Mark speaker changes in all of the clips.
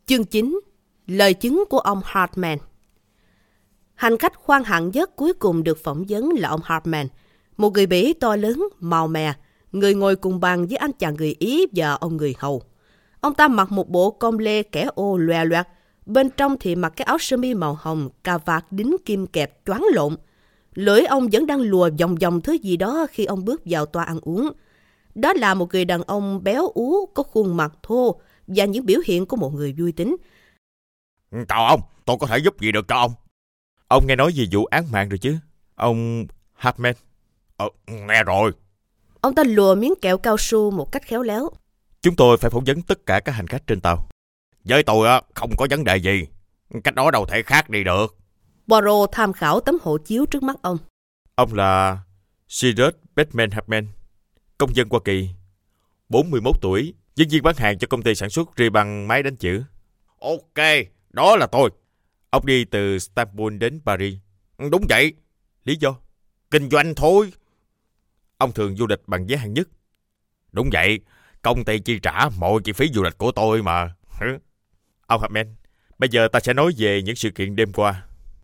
Speaker 1: Chương 9. Lời chứng của ông Hartman. Hành khách khoan hạng nhất cuối cùng được phỏng vấn là ông Hartman, một người Bỉ to lớn, màu mè, người ngồi cùng bàn với anh chàng người Ý và ông người hầu. Ông ta mặc một bộ com lê kẻ ô loè loẹt, bên trong thì mặc cái áo sơ mi màu hồng, cà vạt đính kim kẹp choáng lộn. Lưỡi ông vẫn đang lùa vòng vòng thứ gì đó khi ông bước vào toa ăn uống. Đó là một người đàn ông béo ú, có khuôn mặt thô và những biểu hiện của một người vui tính.
Speaker 2: Chào ông, tôi có thể giúp gì được cho ông?
Speaker 3: Ông nghe nói về vụ án mạng rồi chứ, ông Hartman?
Speaker 2: Nghe rồi.
Speaker 1: Ông ta lùa miếng kẹo cao su một cách khéo léo.
Speaker 3: Chúng tôi phải phỏng vấn tất cả các hành khách trên tàu.
Speaker 2: Với tôi không có vấn đề gì. Cách đó đâu thể khác đi được.
Speaker 1: Poirot tham khảo tấm hộ chiếu trước mắt ông.
Speaker 3: Ông là Cyrus Batman Hartman, công dân Hoa Kỳ, 41 tuổi, nhân viên bán hàng cho công ty sản xuất ri băng máy đánh chữ.
Speaker 2: Ok, đó là tôi.
Speaker 3: Ông đi từ Istanbul đến Paris.
Speaker 2: Đúng vậy.
Speaker 3: Lý do?
Speaker 2: Kinh doanh thôi.
Speaker 3: Ông thường du lịch bằng vé hạng nhất.
Speaker 2: Đúng vậy, công ty chi trả mọi chi phí du lịch của tôi mà.
Speaker 3: Ông Hartman, bây giờ ta sẽ nói về những sự kiện đêm qua.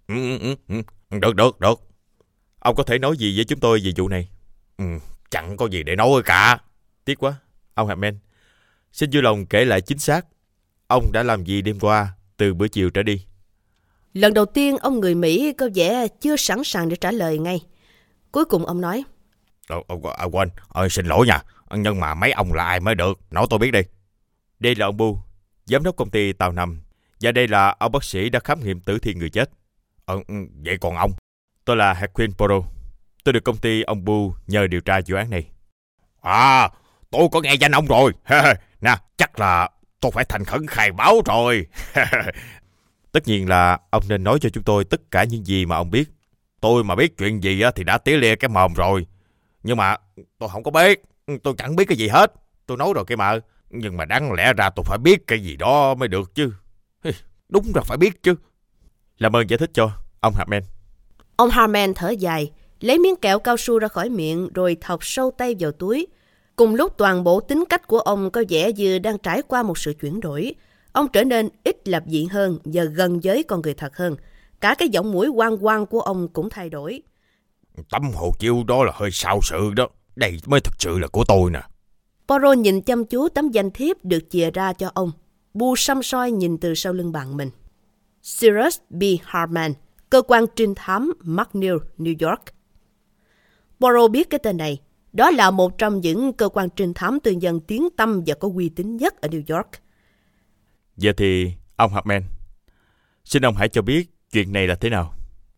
Speaker 2: Được.
Speaker 3: Ông có thể nói gì với chúng tôi về vụ này?
Speaker 2: Chẳng có gì để nói cả.
Speaker 3: Tiếc quá. Ông Hartman, xin vui lòng kể lại chính xác ông đã làm gì đêm qua từ bữa chiều trở đi.
Speaker 1: Lần đầu tiên ông người Mỹ có vẻ chưa sẵn sàng để trả lời ngay. Cuối cùng ông nói:
Speaker 2: Quên, xin lỗi nha. Nhưng mà mấy ông là ai mới được, nói tôi biết đi.
Speaker 3: Đây là ông Bu, giám đốc công ty Tàu Nằm. Và đây là ông bác sĩ đã khám nghiệm tử thi người chết.
Speaker 2: Vậy còn ông?
Speaker 3: Tôi là Hercule Poirot. Tôi được công ty ông Bu nhờ điều tra vụ án này.
Speaker 2: Tôi có nghe danh ông rồi. Nè, chắc là tôi phải thành khẩn khai báo rồi.
Speaker 3: Tất nhiên là ông nên nói cho chúng tôi tất cả những gì mà ông biết.
Speaker 2: Tôi mà biết chuyện gì thì đã tía lia cái mồm rồi. Nhưng mà tôi không có biết. Tôi chẳng biết cái gì hết. Tôi nói rồi kia mà. Nhưng mà đáng lẽ ra tôi phải biết cái gì đó mới được chứ. Đúng là phải biết chứ.
Speaker 3: Làm ơn giải thích cho ông Hartman.
Speaker 1: Ông Hartman thở dài, lấy miếng kẹo cao su ra khỏi miệng rồi thọc sâu tay vào túi. Cùng lúc toàn bộ tính cách của ông có vẻ như đang trải qua một sự chuyển đổi. Ông trở nên ít lập dị hơn và gần với con người thật hơn. Cả cái giọng mũi oang oang của ông cũng thay đổi.
Speaker 2: Tấm hộ chiếu đó là hơi xạo sự đó. Đây mới thực sự là của tôi nè.
Speaker 1: Poirot nhìn chăm chú tấm danh thiếp được chìa ra cho ông. Bu săm soi nhìn từ sau lưng bạn mình. Cyrus B. Hartman, cơ quan trinh thám McNeil, New York. Poirot biết cái tên này. Đó là một trong những cơ quan trinh thám tư nhân tiếng tăm và có uy tín nhất ở New York.
Speaker 3: Giờ thì, ông Hartman, xin ông hãy cho biết chuyện này là thế nào.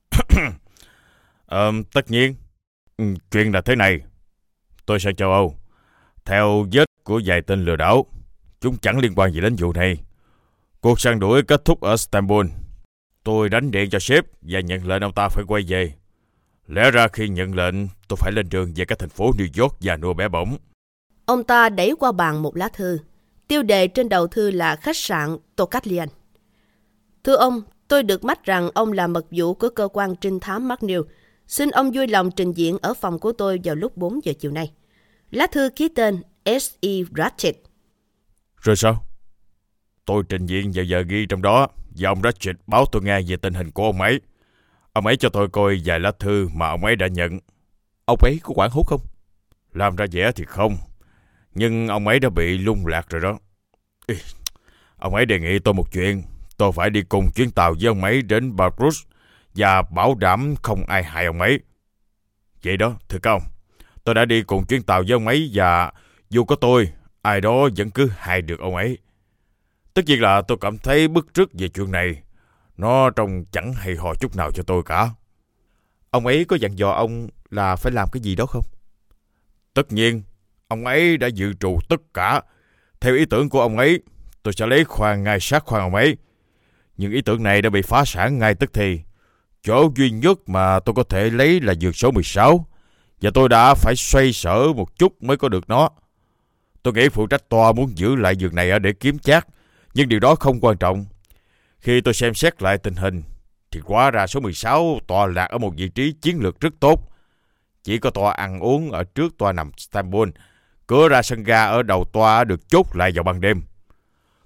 Speaker 2: Tất nhiên, chuyện là thế này. Tôi sang châu Âu, theo vết của vài tên lừa đảo. Chúng chẳng liên quan gì đến vụ này. Cuộc săn đuổi kết thúc ở Istanbul. Tôi đánh điện cho sếp và nhận lệnh ông ta phải quay về. Lẽ ra khi nhận lệnh, tôi phải lên đường về các thành phố New York và nua bẻ bỏng.
Speaker 1: Ông ta đẩy qua bàn một lá thư. Tiêu đề trên đầu thư là khách sạn Tocatlian. Thưa ông, tôi được mách rằng ông là mật vụ của cơ quan trinh thám McNeil. Xin ông vui lòng trình diện ở phòng của tôi vào lúc 4 giờ chiều nay. Lá thư ký tên S.E. Ratchet.
Speaker 3: Rồi sao?
Speaker 2: Tôi trình diện vào giờ ghi trong đó và ông Ratchet báo tôi nghe về tình hình của ông ấy. Ông ấy cho tôi coi vài lá thư mà ông ấy đã nhận.
Speaker 3: Ông ấy có quản hút không?
Speaker 2: Làm ra vẻ thì không. Nhưng ông ấy đã bị lung lạc rồi đó. Ông ấy đề nghị tôi một chuyện. Tôi phải đi cùng chuyến tàu với ông ấy đến Barbados và bảo đảm không ai hại ông ấy. Vậy đó, thưa các ông. Tôi đã đi cùng chuyến tàu với ông ấy và dù có tôi, ai đó vẫn cứ hại được ông ấy. Tất nhiên là tôi cảm thấy bức rứt về chuyện này. Nó trông chẳng hay ho chút nào cho tôi cả.
Speaker 3: Ông ấy có dặn dò ông là phải làm cái gì đó không?
Speaker 2: Tất nhiên, ông ấy đã dự trù tất cả. Theo ý tưởng của ông ấy, tôi sẽ lấy khoang ngay sát khoang ông ấy. Nhưng ý tưởng này đã bị phá sản ngay tức thì. Chỗ duy nhất mà tôi có thể lấy là giường số 16. Và tôi đã phải xoay sở một chút mới có được nó. Tôi nghĩ phụ trách tòa muốn giữ lại giường này để kiếm chác. Nhưng điều đó không quan trọng. Khi tôi xem xét lại tình hình, thì hóa ra số 16 tọa lạc ở một vị trí chiến lược rất tốt. Chỉ có tòa ăn uống ở trước tòa nằm Istanbul. Cửa ra sân ga ở đầu tòa được chốt lại vào ban đêm.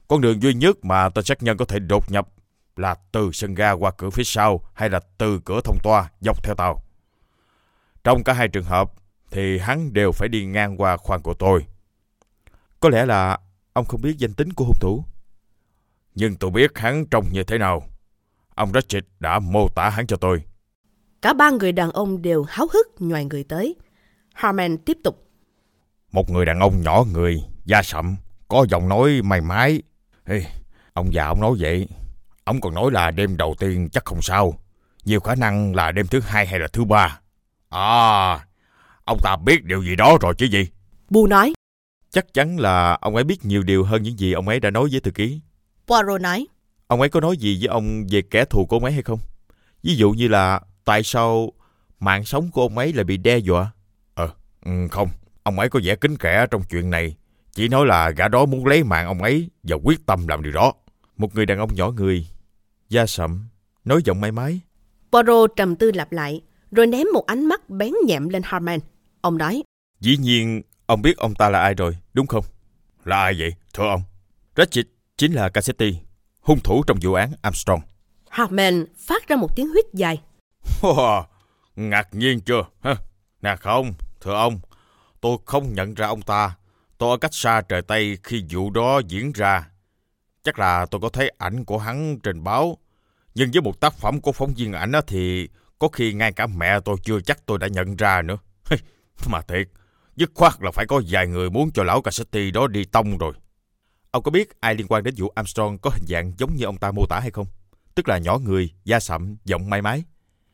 Speaker 2: Con đường duy nhất mà tên sát nhân có thể đột nhập là từ sân ga qua cửa phía sau hay là từ cửa thông toa dọc theo tàu. Trong cả hai trường hợp thì hắn đều phải đi ngang qua khoang của tôi.
Speaker 3: Có lẽ là ông không biết danh tính của hung thủ.
Speaker 2: Nhưng tôi biết hắn trông như thế nào. Ông Ratchet đã mô tả hắn cho tôi.
Speaker 1: Cả ba người đàn ông đều háo hức nhoài người tới. Harman tiếp tục.
Speaker 2: Một người đàn ông nhỏ người, da sậm, có giọng nói mày mái. Ông già ông nói vậy. Ông còn nói là đêm đầu tiên chắc không sao. Nhiều khả năng là đêm thứ hai hay là thứ ba. Ông ta biết điều gì đó rồi chứ gì?
Speaker 1: Boo nói.
Speaker 3: Chắc chắn là ông ấy biết nhiều điều hơn những gì ông ấy đã nói với thư ký.
Speaker 1: Poirot nói.
Speaker 3: Ông ấy có nói gì với ông về kẻ thù của ông ấy hay không? Ví dụ như là tại sao mạng sống của ông ấy lại bị đe dọa?
Speaker 2: Không. Ông ấy có vẻ kín kẽ trong chuyện này. Chỉ nói là gã đó muốn lấy mạng ông ấy và quyết tâm làm điều đó.
Speaker 3: Một người đàn ông nhỏ người, da sậm, nói giọng mái mái.
Speaker 1: Poirot trầm tư lặp lại, rồi ném một ánh mắt bén nhẹm lên Harman. Ông nói.
Speaker 3: Dĩ nhiên, ông biết ông ta là ai rồi, đúng không?
Speaker 2: Là ai vậy, thưa ông?
Speaker 3: Ratchet chính là Cassetti, hung thủ trong vụ án Armstrong.
Speaker 1: Harman phát ra một tiếng huýt dài.
Speaker 2: Ngạc nhiên chưa? Nè không, thưa ông, tôi không nhận ra ông ta. Tôi ở cách xa trời Tây khi vụ đó diễn ra. Chắc là tôi có thấy ảnh của hắn trên báo. Nhưng với một tác phẩm của phóng viên ảnh thì có khi ngay cả mẹ tôi chưa chắc tôi đã nhận ra nữa. Mà thiệt, dứt khoát là phải có vài người muốn cho lão Cassetti đó đi tông rồi.
Speaker 3: Ông có biết ai liên quan đến vụ Armstrong có hình dạng giống như ông ta mô tả hay không? Tức là nhỏ người, da sậm, giọng mái mái.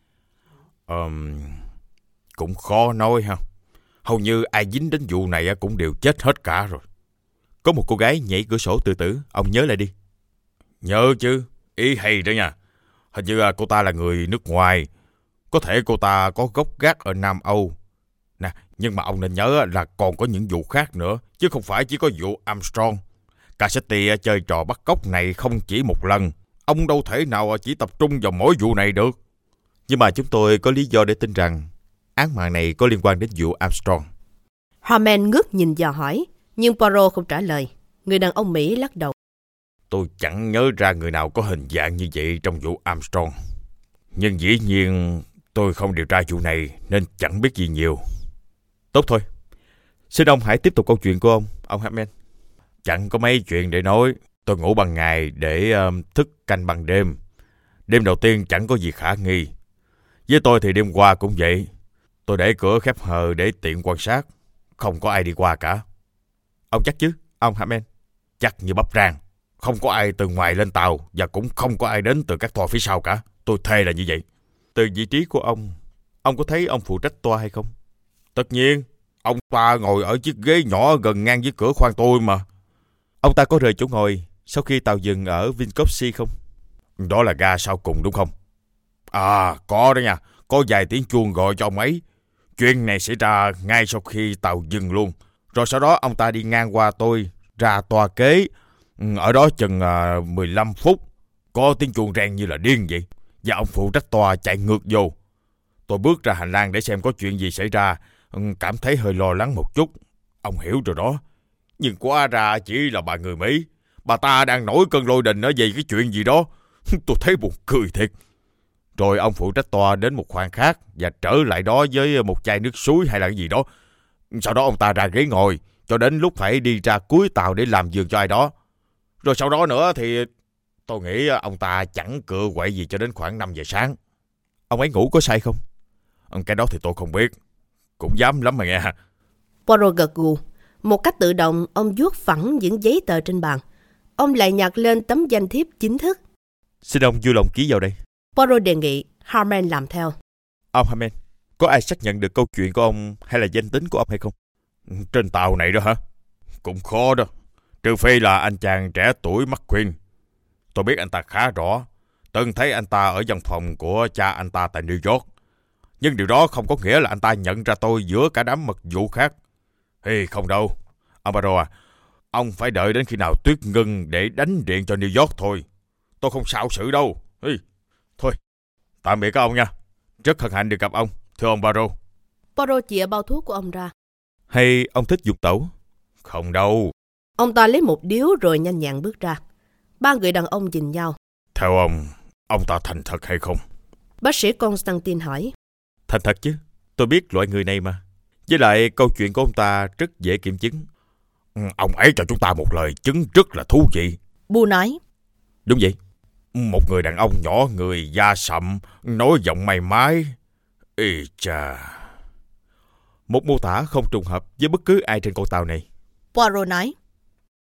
Speaker 2: Cũng khó nói ha. Hầu như ai dính đến vụ này cũng đều chết hết cả rồi.
Speaker 3: Có một cô gái nhảy cửa sổ tự tử, ông nhớ lại đi.
Speaker 2: Nhớ chứ, ý hay đó nha. Hình như cô ta là người nước ngoài. Có thể cô ta có gốc gác ở Nam Âu. Nè, nhưng mà ông nên nhớ là còn có những vụ khác nữa, chứ không phải chỉ có vụ Armstrong. Cassetti chơi trò bắt cóc này không chỉ một lần. Ông đâu thể nào chỉ tập trung vào mỗi vụ này được.
Speaker 3: Nhưng mà chúng tôi có lý do để tin rằng án mạng này có liên quan đến vụ Armstrong.
Speaker 1: Harman ngước nhìn dò hỏi, nhưng Poirot không trả lời. Người đàn ông Mỹ lắc đầu.
Speaker 2: Tôi chẳng nhớ ra người nào có hình dạng như vậy trong vụ Armstrong. Nhưng dĩ nhiên tôi không điều tra vụ này nên chẳng biết gì nhiều.
Speaker 3: Tốt thôi. Xin ông hãy tiếp tục câu chuyện của ông Harman.
Speaker 2: Chẳng có mấy chuyện để nói. Tôi ngủ ban ngày để thức canh ban đêm. Đêm đầu tiên chẳng có gì khả nghi. Với tôi thì đêm qua cũng vậy. Tôi để cửa khép hờ để tiện quan sát. Không có ai đi qua cả.
Speaker 3: Ông chắc chứ, ông Harman?
Speaker 2: Chắc như bắp rang. Không có ai từ ngoài lên tàu và cũng không có ai đến từ các toa phía sau cả. Tôi thề là như vậy.
Speaker 3: Từ vị trí của ông có thấy ông phụ trách toa hay không?
Speaker 2: Tất nhiên, ông ta ngồi ở chiếc ghế nhỏ gần ngang với cửa khoang tôi mà.
Speaker 3: Ông ta có rời chỗ ngồi sau khi tàu dừng ở Vinkovci không?
Speaker 2: Đó là ga sau cùng đúng không? Có đó nha. Có vài tiếng chuông gọi cho ông ấy. Chuyện này xảy ra ngay sau khi tàu dừng luôn. Rồi sau đó ông ta đi ngang qua tôi, ra toa kế. Ở đó chừng 15 phút. Có tiếng chuông reng như là điên vậy. Và ông phụ trách toa chạy ngược vô. Tôi bước ra hành lang để xem có chuyện gì xảy ra. Cảm thấy hơi lo lắng một chút. Ông hiểu rồi đó. Nhưng quá ra chỉ là bà người Mỹ. Bà ta đang nổi cơn lôi đình ở về cái chuyện gì đó. Tôi thấy buồn cười thiệt. Rồi ông phụ trách toa đến một khoang khác và trở lại đó với một chai nước suối hay là cái gì đó. Sau đó ông ta ra ghế ngồi cho đến lúc phải đi ra cuối tàu để làm giường cho ai đó. Rồi sau đó nữa thì tôi nghĩ ông ta chẳng cựa quậy gì cho đến khoảng 5 giờ sáng.
Speaker 3: Ông ấy ngủ có say không?
Speaker 2: Cái đó thì tôi không biết. Cũng dám lắm mà nghe.
Speaker 1: Poirot gật gù. Một cách tự động, ông vuốt phẳng những giấy tờ trên bàn. Ông lại nhặt lên tấm danh thiếp chính thức.
Speaker 3: Xin ông vui lòng ký vào đây.
Speaker 1: Poirot đề nghị. Harman làm theo.
Speaker 3: Ông Harman, có ai xác nhận được câu chuyện của ông hay là danh tính của ông hay không?
Speaker 2: Trên tàu này đó hả? Cũng khó đó. Trừ phi là anh chàng trẻ tuổi McQueen. Tôi biết anh ta khá rõ. Từng thấy anh ta ở văn phòng của cha anh ta tại New York. Nhưng điều đó không có nghĩa là anh ta nhận ra tôi giữa cả đám mật vụ khác. Không đâu. Ông Poirot ông phải đợi đến khi nào tuyết ngưng để đánh điện cho New York thôi. Tôi không xạo sự đâu. Thôi, tạm biệt các ông nha. Rất hân hạnh được gặp ông, thưa ông Poirot.
Speaker 1: Poirot chìa bao thuốc của ông ra.
Speaker 3: Hay ông thích dùng tẩu?
Speaker 2: Không đâu.
Speaker 1: Ông ta lấy một điếu rồi nhanh nhẹn bước ra. Ba người đàn ông nhìn nhau.
Speaker 2: Theo ông ta thành thật hay không?
Speaker 1: Bác sĩ Constantine hỏi.
Speaker 3: Thành thật chứ, tôi biết loại người này mà. Với lại câu chuyện của ông ta rất dễ kiểm chứng.
Speaker 2: Ông ấy cho chúng ta một lời chứng rất là thú vị.
Speaker 1: Bu nói.
Speaker 3: Đúng vậy.
Speaker 2: Một người đàn ông nhỏ người, da sậm, nói giọng mày mái. Ê chà.
Speaker 3: Một mô tả không trùng hợp với bất cứ ai trên con tàu này.
Speaker 1: Poirot nói.